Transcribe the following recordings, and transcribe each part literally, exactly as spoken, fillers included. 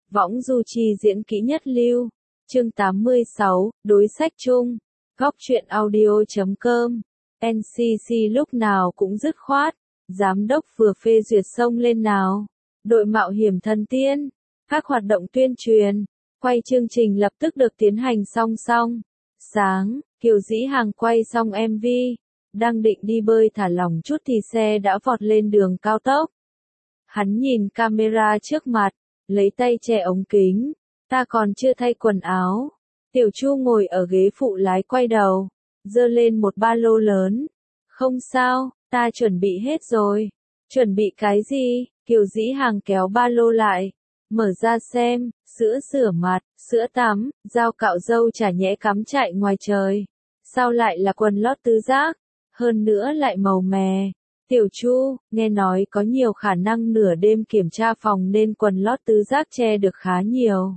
Võng du chi diễn kỹ nhất lưu. Chương tám mươi sáu, đối sách chung. Góc truyện audio chấm com. en xê xê lúc nào cũng dứt khoát. Giám đốc vừa phê duyệt xông lên nào. Đội mạo hiểm thần tiên. Các hoạt động tuyên truyền, quay chương trình lập tức được tiến hành song song. Sáng, Kiều Dĩ Hàng quay xong em vê. Đang định đi bơi thả lỏng chút thì xe đã vọt lên đường cao tốc. Hắn nhìn camera trước mặt, lấy tay che ống kính. Ta còn chưa thay quần áo. Tiểu Chu ngồi ở ghế phụ lái quay đầu, giơ lên một ba lô lớn. Không sao, ta chuẩn bị hết rồi. Chuẩn bị cái gì? Kiều Dĩ Hàng kéo ba lô lại, mở ra xem, sữa rửa mặt, sữa tắm, dao cạo râu chả nhẽ cắm chạy ngoài trời. Sao lại là quần lót tứ giác? Hơn nữa lại màu mè. Tiểu Chu, nghe nói có nhiều khả năng nửa đêm kiểm tra phòng nên quần lót tứ giác che được khá nhiều.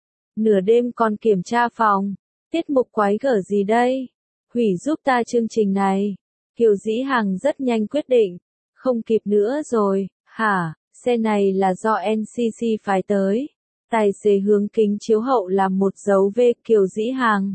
Nửa đêm còn kiểm tra phòng, tiết mục quái gở gì đây? Hủy giúp ta chương trình này. Kiều Dĩ Hàng rất nhanh quyết định, không kịp nữa rồi. Hả, xe này là do en xê xê phái tới. Tài xế hướng kính chiếu hậu làm một dấu V Kiều Dĩ Hàng.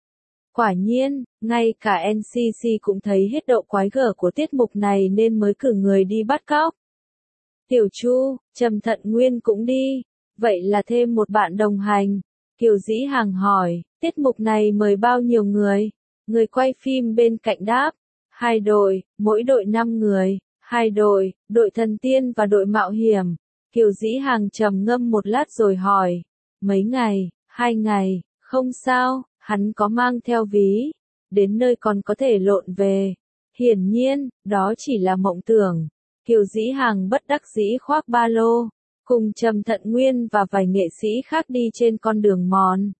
Quả nhiên, ngay cả en xê xê cũng thấy hết độ quái gở của tiết mục này nên mới cử người đi bắt cóc. Tiểu Chu, Trầm Thận Nguyên cũng đi, vậy là thêm một bạn đồng hành. Kiều Dĩ Hàng hỏi, tiết mục này mời bao nhiêu người? Người quay phim bên cạnh đáp, hai đội, mỗi đội năm người, hai đội, đội thần tiên và đội mạo hiểm. Kiều Dĩ Hàng trầm ngâm một lát rồi hỏi, mấy ngày, hai ngày, không sao. Hắn có mang theo ví, đến nơi còn có thể lộn về. Hiển nhiên, đó chỉ là mộng tưởng. Kiều Dĩ Hàng bất đắc dĩ khoác ba lô, cùng Trầm Thận Nguyên và vài nghệ sĩ khác đi trên con đường mòn.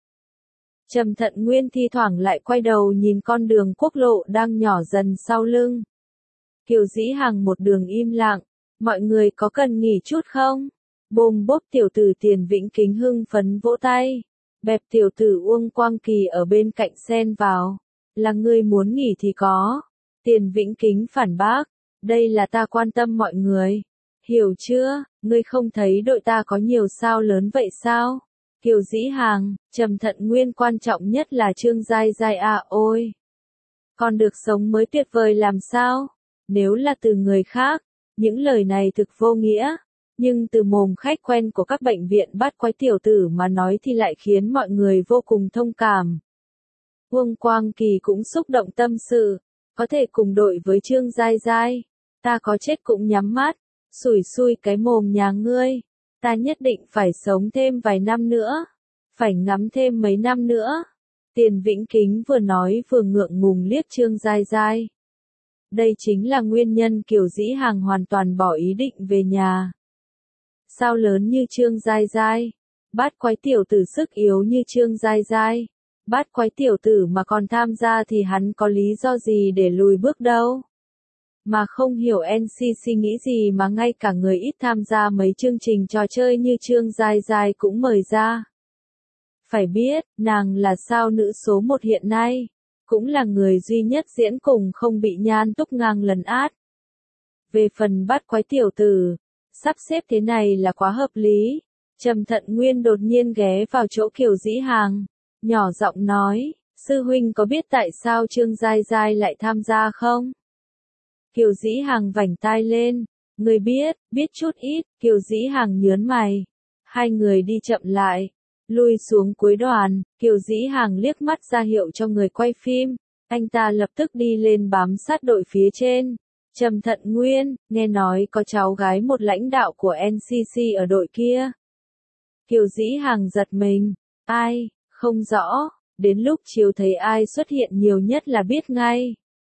Trầm Thận Nguyên thi thoảng lại quay đầu nhìn con đường quốc lộ đang nhỏ dần sau lưng. Kiều Dĩ Hàng một đường im lặng, mọi người có cần nghỉ chút không? Bồm bốp tiểu tử Tiền Vĩnh Kính hưng phấn vỗ tay. Bẹp tiểu tử Uông Quang Kỳ ở bên cạnh xen vào, là ngươi muốn nghỉ thì có. Tiền Vĩnh Kính phản bác, đây là ta quan tâm mọi người. Hiểu chưa, ngươi không thấy đội ta có nhiều sao lớn vậy sao? Kiều Dĩ Hàng, Trầm Thận Nguyên quan trọng nhất là Trương Giai Giai à ôi. Còn được sống mới tuyệt vời làm sao? Nếu là từ người khác, những lời này thực vô nghĩa. Nhưng từ mồm khách quen của các bệnh viện bắt quái tiểu tử mà nói thì lại khiến mọi người vô cùng thông cảm. Uông Quang Kỳ cũng xúc động tâm sự, có thể cùng đội với Trương Giai Giai. Ta có chết cũng nhắm mắt, sủi xui cái mồm nhà ngươi. Ta nhất định phải sống thêm vài năm nữa, phải ngắm thêm mấy năm nữa. Tiền Vĩnh Kính vừa nói vừa ngượng ngùng liếc Trương Giai Giai. Đây chính là nguyên nhân Kiều Dĩ Hàng hoàn toàn bỏ ý định về nhà. Sao lớn như Trương Giai Giai, bát quái tiểu tử sức yếu như Trương Giai Giai, bát quái tiểu tử mà còn tham gia thì hắn có lý do gì để lùi bước đâu. Mà không hiểu en xê xê nghĩ gì mà ngay cả người ít tham gia mấy chương trình trò chơi như Trương Giai Giai cũng mời ra. Phải biết, nàng là sao nữ số một hiện nay, cũng là người duy nhất diễn cùng không bị Nhan Túc Ngang lấn át. Về phần bát quái tiểu tử, sắp xếp thế này là quá hợp lý. Trầm Thận Nguyên đột nhiên ghé vào chỗ Kiều Dĩ Hàng, nhỏ giọng nói, sư huynh có biết tại sao Trương Giai Giai lại tham gia không? Kiều Dĩ Hàng vảnh tai lên, người biết, biết chút ít. Kiều Dĩ Hàng nhớn mày. Hai người đi chậm lại, lui xuống cuối đoàn. Kiều Dĩ Hàng liếc mắt ra hiệu cho người quay phim, anh ta lập tức đi lên bám sát đội phía trên. Trầm Thận Nguyên, nghe nói có cháu gái một lãnh đạo của en xê xê ở đội kia. Kiều Dĩ Hàng giật mình, ai, không rõ, đến lúc chiều thấy ai xuất hiện nhiều nhất là biết ngay.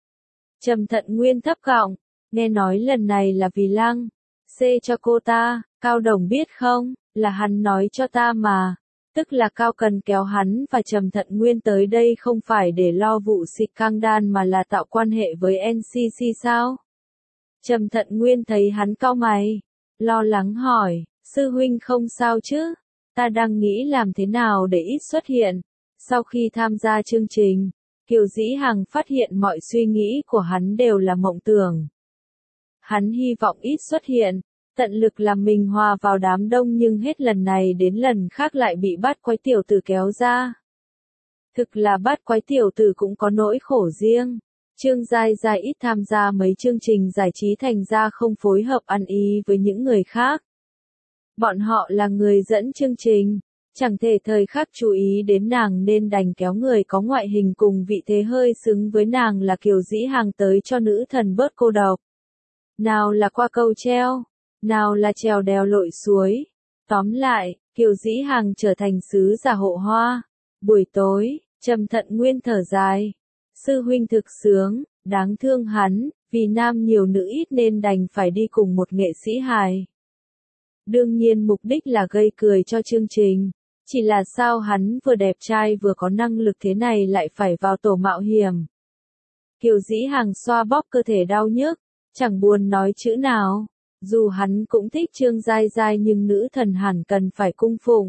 Trầm Thận Nguyên thấp giọng, nghe nói lần này là vì Lăng xê cho cô ta. Cao Đồng biết không, là hắn nói cho ta mà. Tức là Cao cần kéo hắn và Trầm Thận Nguyên tới đây không phải để lo vụ xịt căng đan mà là tạo quan hệ với en xê xê sao? Trầm Thận Nguyên thấy hắn cau mày, lo lắng hỏi, sư huynh không sao chứ? Ta đang nghĩ làm thế nào để ít xuất hiện. Sau khi tham gia chương trình, Kiều Dĩ Hàng phát hiện mọi suy nghĩ của hắn đều là mộng tưởng. Hắn hy vọng ít xuất hiện, tận lực làm mình hòa vào đám đông nhưng hết lần này đến lần khác lại bị bát quái tiểu tử kéo ra. Thực là bát quái tiểu tử cũng có nỗi khổ riêng. Trương Giai Giai ít tham gia mấy chương trình giải trí thành ra không phối hợp ăn ý với những người khác. Bọn họ là người dẫn chương trình, chẳng thể thời khắc chú ý đến nàng nên đành kéo người có ngoại hình cùng vị thế hơi xứng với nàng là Kiều Dĩ Hàng tới cho nữ thần bớt cô độc. Nào là qua cầu treo, nào là trèo đèo lội suối. Tóm lại, Kiều Dĩ Hàng trở thành sứ giả hộ hoa. Buổi tối, Trầm Thận Nguyên thở dài. Sư huynh thực sướng, đáng thương hắn, vì nam nhiều nữ ít nên đành phải đi cùng một nghệ sĩ hài. Đương nhiên mục đích là gây cười cho chương trình. Chỉ là sao hắn vừa đẹp trai vừa có năng lực thế này lại phải vào tổ mạo hiểm. Kiều Dĩ Hàng xoa bóp cơ thể đau nhức, chẳng buồn nói chữ nào. Dù hắn cũng thích Trương Giai Giai nhưng nữ thần hẳn cần phải cung phụng.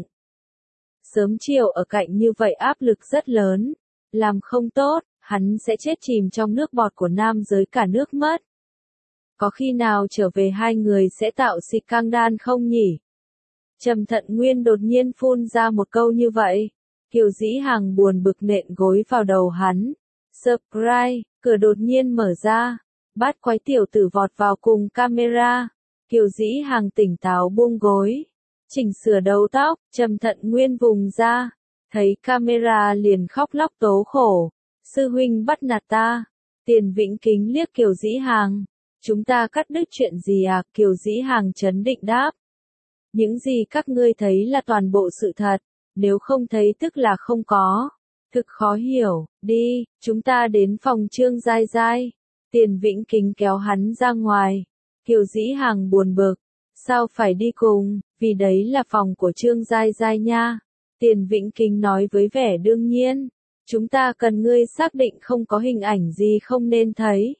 Sớm chiều ở cạnh như vậy áp lực rất lớn. Làm không tốt, hắn sẽ chết chìm trong nước bọt của nam giới cả nước mất. Có khi nào trở về hai người sẽ tạo xịt căng đan không nhỉ? Trầm Thận Nguyên đột nhiên phun ra một câu như vậy. Kiều Dĩ Hàng buồn bực nện gối vào đầu hắn. Surprise, cửa đột nhiên mở ra. Bát quái tiểu tử vọt vào cùng camera. Kiều Dĩ Hàng tỉnh táo buông gối. Chỉnh sửa đầu tóc, Trầm Thận Nguyên vùng ra. Thấy camera liền khóc lóc tố khổ. Sư huynh bắt nạt ta. Tiền Vĩnh Kính liếc Kiều Dĩ Hàng. Chúng ta cắt đứt chuyện gì à? Kiều Dĩ Hàng trấn định đáp. Những gì các ngươi thấy là toàn bộ sự thật. Nếu không thấy tức là không có. Thực khó hiểu. Đi, chúng ta đến phòng Trương Giai Giai. Tiền Vĩnh Kính kéo hắn ra ngoài. Kiều Dĩ Hàng buồn bực. Sao phải đi cùng? Vì đấy là phòng của Trương Giai Giai nha. Tiền Vĩnh Kính nói với vẻ đương nhiên. Chúng ta cần ngươi xác định không có hình ảnh gì không nên thấy.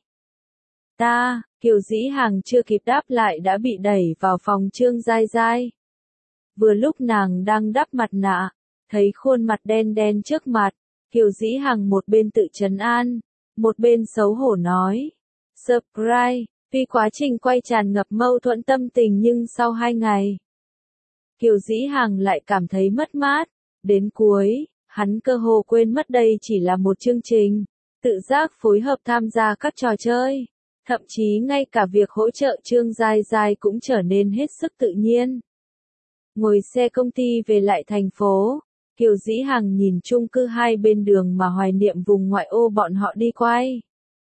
Ta, Kiều Dĩ Hàng chưa kịp đáp lại đã bị đẩy vào phòng Trương Giai Giai. Vừa lúc nàng đang đắp mặt nạ, thấy khuôn mặt đen đen trước mặt, Kiều Dĩ Hàng một bên tự trấn an, một bên xấu hổ nói. Surprise, vì quá trình quay tràn ngập mâu thuẫn tâm tình nhưng sau hai ngày, Kiều Dĩ Hàng lại cảm thấy mất mát. Đến cuối, hắn cơ hồ quên mất đây chỉ là một chương trình, tự giác phối hợp tham gia các trò chơi. Thậm chí ngay cả việc hỗ trợ Trương Giai Giai cũng trở nên hết sức tự nhiên. Ngồi xe công ty về lại thành phố, Kiều Dĩ Hàng nhìn chung cư hai bên đường mà hoài niệm vùng ngoại ô bọn họ đi quay.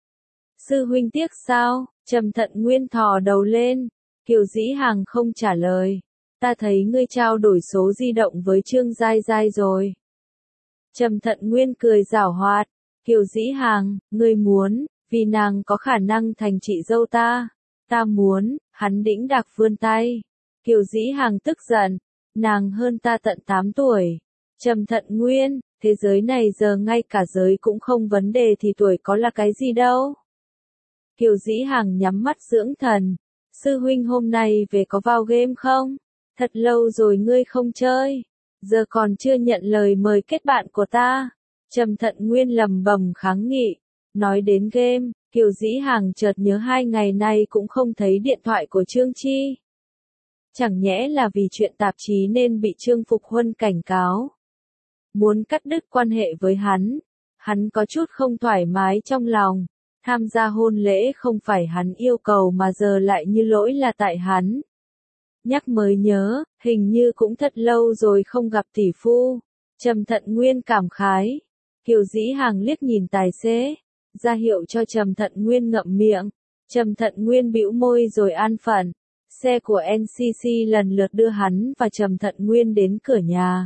Sư huynh tiếc sao? Trầm Thận Nguyên thò đầu lên. Kiều Dĩ Hàng không trả lời. Ta thấy ngươi trao đổi số di động với Trương Giai Giai rồi. Trầm Thận Nguyên cười giảo hoạt. Kiều Dĩ Hàng, ngươi muốn, vì nàng có khả năng thành chị dâu ta. Ta muốn, hắn đĩnh đạc vươn tay. Kiều Dĩ Hàng tức giận. Nàng hơn ta tận tám tuổi. Trầm Thận Nguyên, thế giới này giờ ngay cả giới cũng không vấn đề thì tuổi có là cái gì đâu. Kiều Dĩ Hàng nhắm mắt dưỡng thần. Sư huynh hôm nay về có vào game không? Thật lâu rồi ngươi không chơi. Giờ còn chưa nhận lời mời kết bạn của ta. Trầm Thận Nguyên lầm bầm kháng nghị. Nói đến game, Kiều Dĩ Hàng chợt nhớ hai ngày nay cũng không thấy điện thoại của Trương Chi. Chẳng nhẽ là vì chuyện tạp chí nên bị Trương Phục Huân cảnh cáo. Muốn cắt đứt quan hệ với hắn. Hắn có chút không thoải mái trong lòng. Tham gia hôn lễ không phải hắn yêu cầu mà giờ lại như lỗi là tại hắn. Nhắc mới nhớ, hình như cũng thật lâu rồi không gặp tỷ phu. Trầm Thận Nguyên cảm khái. Kiều Dĩ Hàng liếc nhìn tài xế, ra hiệu cho Trầm Thận Nguyên ngậm miệng. Trầm Thận Nguyên bĩu môi rồi an phận. Xe của en xê xê lần lượt đưa hắn và Trầm Thận Nguyên đến cửa nhà.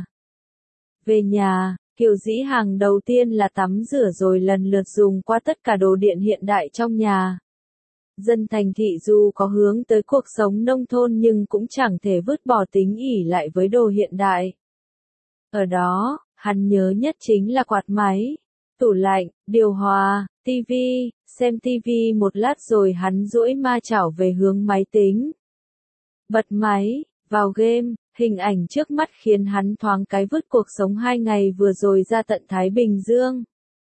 Về nhà, Kiều Dĩ Hàng đầu tiên là tắm rửa rồi lần lượt dùng qua tất cả đồ điện hiện đại trong nhà. Dân thành thị dù có hướng tới cuộc sống nông thôn nhưng cũng chẳng thể vứt bỏ tính ỷ lại với đồ hiện đại. Ở đó, hắn nhớ nhất chính là quạt máy, tủ lạnh, điều hòa, tivi, xem tivi một lát rồi hắn duỗi ma chảo về hướng máy tính. Bật máy, vào game, hình ảnh trước mắt khiến hắn thoáng cái vứt cuộc sống hai ngày vừa rồi ra tận Thái Bình Dương.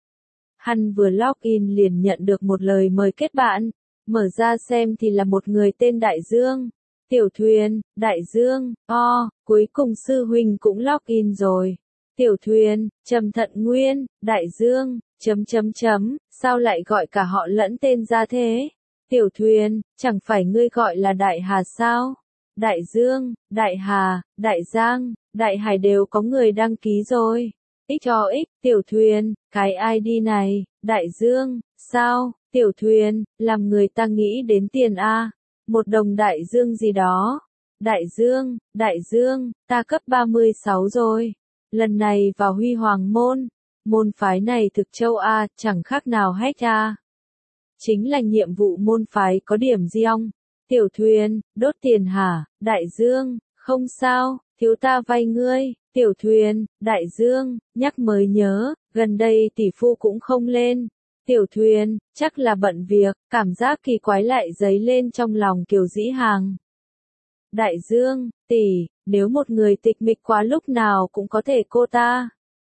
Hắn vừa login liền nhận được một lời mời kết bạn, mở ra xem thì là một người tên Đại Dương. Tiểu Thuyền, Đại Dương, o, cuối cùng sư huynh cũng login rồi. Tiểu Thuyền, Trầm Thận Nguyên, Đại Dương, chấm chấm chấm, sao lại gọi cả họ lẫn tên ra thế? Tiểu Thuyền, chẳng phải ngươi gọi là Đại Hà sao? Đại Dương, Đại Hà, Đại Giang, Đại Hải đều có người đăng ký rồi. X cho X, Tiểu Thuyền, cái i đê này, Đại Dương, sao? Tiểu Thuyền, làm người ta nghĩ đến tiền a. Một đồng Đại Dương gì đó. Đại Dương, Đại Dương, ta cấp ba mươi sáu rồi. Lần này vào Huy Hoàng môn, môn phái này thực châu A, chẳng khác nào hết A. Chính là nhiệm vụ môn phái có điểm gì ông? Tiểu Thuyền, đốt tiền hả? Đại Dương, không sao, thiếu ta vay ngươi. Tiểu Thuyền, Đại Dương, nhắc mới nhớ, gần đây tỷ phu cũng không lên. Tiểu Thuyền, chắc là bận việc, cảm giác kỳ quái lại dấy lên trong lòng Kiều Dĩ Hàng. Đại Dương, tỷ, nếu một người tịch mịch quá lúc nào cũng có thể cô ta.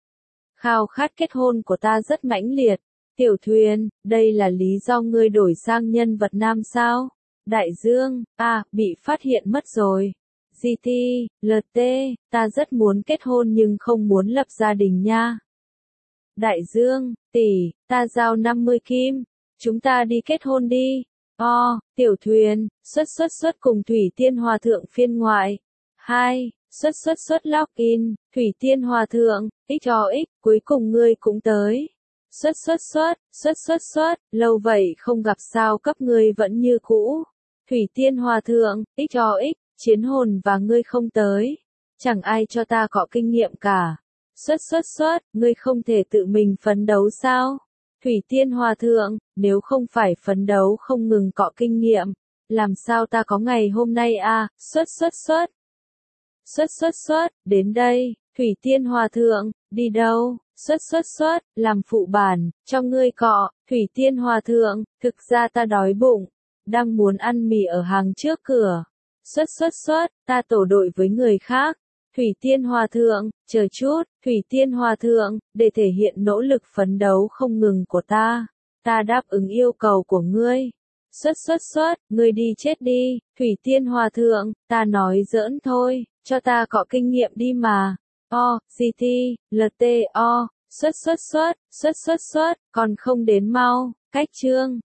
Khao khát kết hôn của ta rất mãnh liệt. Tiểu Thuyền, đây là lý do ngươi đổi sang nhân vật nam sao? Đại Dương, à, bị phát hiện mất rồi. giê tê, lờ tê, ta rất muốn kết hôn nhưng không muốn lập gia đình nha. Đại Dương, tỷ, ta giao năm mươi kim, chúng ta đi kết hôn đi. O, Tiểu Thuyền, xuất xuất xuất cùng Thủy Tiên Hòa Thượng phiên ngoại. hai. Xuất xuất xuất login, Thủy Tiên Hòa Thượng, x cho x, cuối cùng ngươi cũng tới. Xuất xuất xuất, xuất xuất xuất, lâu vậy không gặp sao cấp ngươi vẫn như cũ. Thủy Tiên Hòa Thượng, x cho x, chiến hồn và ngươi không tới. Chẳng ai cho ta có kinh nghiệm cả. Xuất xuất xuất, ngươi không thể tự mình phấn đấu sao? Thủy Tiên Hòa Thượng, nếu không phải phấn đấu không ngừng cọ kinh nghiệm, làm sao ta có ngày hôm nay a? Xuất xuất xuất. Xuất xuất xuất, đến đây, Thủy Tiên Hòa Thượng, đi đâu? Xuất xuất xuất, làm phụ bản, cho ngươi cọ. Thủy Tiên Hòa Thượng, thực ra ta đói bụng, đang muốn ăn mì ở hàng trước cửa. Xuất xuất xuất, ta tổ đội với người khác. Thủy Tiên Hòa Thượng, chờ chút, Thủy Tiên Hòa Thượng, để thể hiện nỗ lực phấn đấu không ngừng của ta, ta đáp ứng yêu cầu của ngươi. Xuất xuất xuất, ngươi đi chết đi, Thủy Tiên Hòa Thượng, ta nói giỡn thôi, cho ta có kinh nghiệm đi mà. O, giê tê, lờ tê, O, xuất xuất xuất, xuất xuất xuất, còn không đến mau, cách chương.